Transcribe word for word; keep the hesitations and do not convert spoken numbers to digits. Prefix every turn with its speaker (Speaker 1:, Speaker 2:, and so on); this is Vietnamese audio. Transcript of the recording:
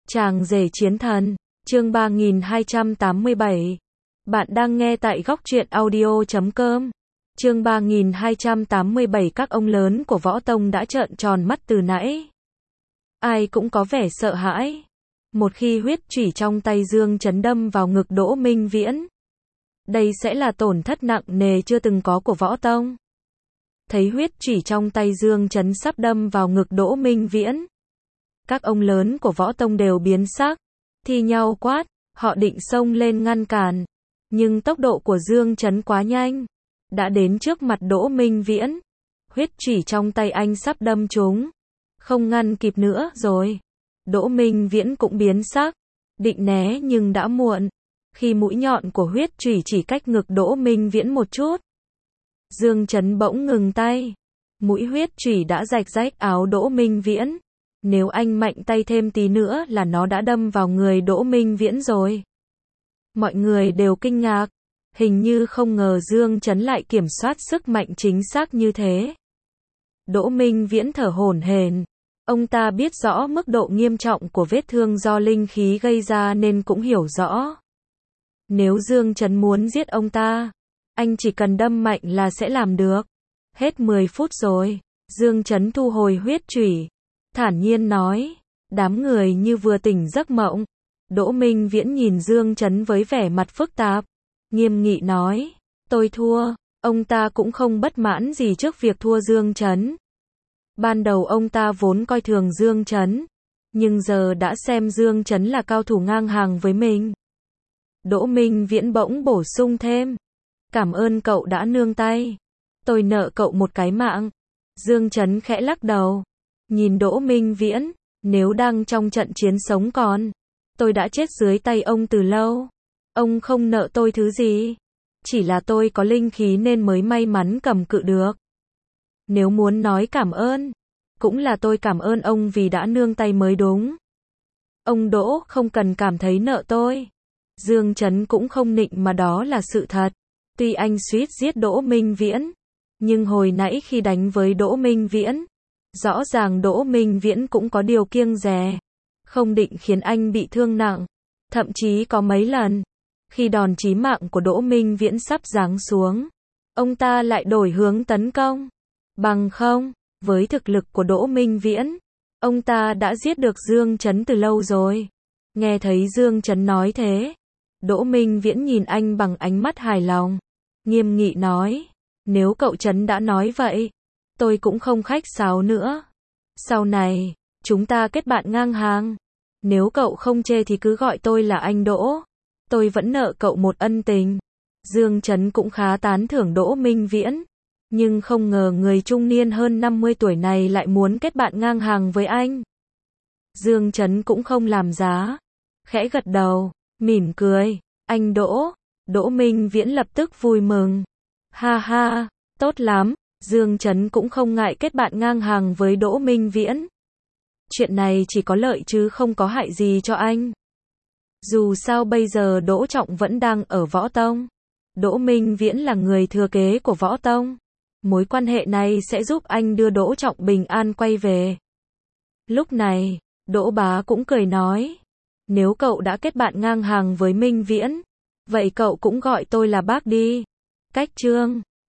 Speaker 1: Chàng rể chiến thần, chương ba nghìn hai trăm tám mươi bảy. Bạn đang nghe tại góc truyện audio chấm com. Chương ba nghìn hai trăm tám mươi bảy. Các ông lớn của Võ Tông đã trợn tròn mắt từ nãy. Ai cũng có vẻ sợ hãi. Một khi huyết chủy trong tay Dương Chấn đâm vào ngực Đỗ Minh Viễn, đây sẽ là tổn thất nặng nề chưa từng có của Võ Tông. Thấy huyết chủy trong tay Dương Chấn sắp đâm vào ngực Đỗ Minh Viễn, các ông lớn của Võ Tông đều biến sắc, thi nhau quát, họ định xông lên ngăn cản, nhưng tốc độ của Dương Chấn quá nhanh, đã đến trước mặt Đỗ Minh Viễn, huyết chủy trong tay anh sắp đâm trúng, không ngăn kịp nữa rồi. Đỗ Minh Viễn cũng biến sắc, định né nhưng đã muộn, khi mũi nhọn của huyết chủy chỉ cách ngực Đỗ Minh Viễn một chút. Dương Chấn bỗng ngừng tay, mũi huyết chủy đã rạch rách áo Đỗ Minh Viễn. Nếu anh mạnh tay thêm tí nữa là nó đã đâm vào người Đỗ Minh Viễn rồi. Mọi người đều kinh ngạc, hình như không ngờ Dương Chấn lại kiểm soát sức mạnh chính xác như thế. Đỗ Minh Viễn thở hổn hển, ông ta biết rõ mức độ nghiêm trọng của vết thương do linh khí gây ra nên cũng hiểu rõ. Nếu Dương Chấn muốn giết ông ta, anh chỉ cần đâm mạnh là sẽ làm được. Hết mười phút rồi, Dương Chấn thu hồi huyết chủy, thản nhiên nói, đám người như vừa tỉnh giấc mộng. Đỗ Minh Viễn nhìn Dương Chấn với vẻ mặt phức tạp, nghiêm nghị nói, tôi thua. Ông ta cũng không bất mãn gì trước việc thua Dương Chấn. Ban đầu ông ta vốn coi thường Dương Chấn, nhưng giờ đã xem Dương Chấn là cao thủ ngang hàng với mình. Đỗ Minh Viễn bỗng bổ sung thêm, cảm ơn cậu đã nương tay, tôi nợ cậu một cái mạng. Dương Chấn khẽ lắc đầu, nhìn Đỗ Minh Viễn, nếu đang trong trận chiến sống còn, tôi đã chết dưới tay ông từ lâu. Ông không nợ tôi thứ gì, chỉ là tôi có linh khí nên mới may mắn cầm cự được. Nếu muốn nói cảm ơn, cũng là tôi cảm ơn ông vì đã nương tay mới đúng. Ông Đỗ không cần cảm thấy nợ tôi. Dương Chấn cũng không nịnh mà đó là sự thật. Tuy anh suýt giết Đỗ Minh Viễn, nhưng hồi nãy khi đánh với Đỗ Minh Viễn, rõ ràng Đỗ Minh Viễn cũng có điều kiêng dè, không định khiến anh bị thương nặng. Thậm chí có mấy lần, khi đòn chí mạng của Đỗ Minh Viễn sắp giáng xuống, ông ta lại đổi hướng tấn công. Bằng không, với thực lực của Đỗ Minh Viễn, ông ta đã giết được Dương Chấn từ lâu rồi. Nghe thấy Dương Chấn nói thế, Đỗ Minh Viễn nhìn anh bằng ánh mắt hài lòng, nghiêm nghị nói, nếu cậu Chấn đã nói vậy, tôi cũng không khách sáo nữa. Sau này, chúng ta kết bạn ngang hàng. Nếu cậu không chê thì cứ gọi tôi là anh Đỗ. Tôi vẫn nợ cậu một ân tình. Dương Chấn cũng khá tán thưởng Đỗ Minh Viễn, nhưng không ngờ người trung niên hơn năm mươi tuổi này lại muốn kết bạn ngang hàng với anh. Dương Chấn cũng không làm giá, khẽ gật đầu, mỉm cười, anh Đỗ. Đỗ Minh Viễn lập tức vui mừng. Ha ha, tốt lắm. Dương Chấn cũng không ngại kết bạn ngang hàng với Đỗ Minh Viễn. Chuyện này chỉ có lợi chứ không có hại gì cho anh. Dù sao bây giờ Đỗ Trọng vẫn đang ở Võ Tông. Đỗ Minh Viễn là người thừa kế của Võ Tông. Mối quan hệ này sẽ giúp anh đưa Đỗ Trọng bình an quay về. Lúc này, Đỗ Bá cũng cười nói, nếu cậu đã kết bạn ngang hàng với Minh Viễn, vậy cậu cũng gọi tôi là bác đi. Cách Trương.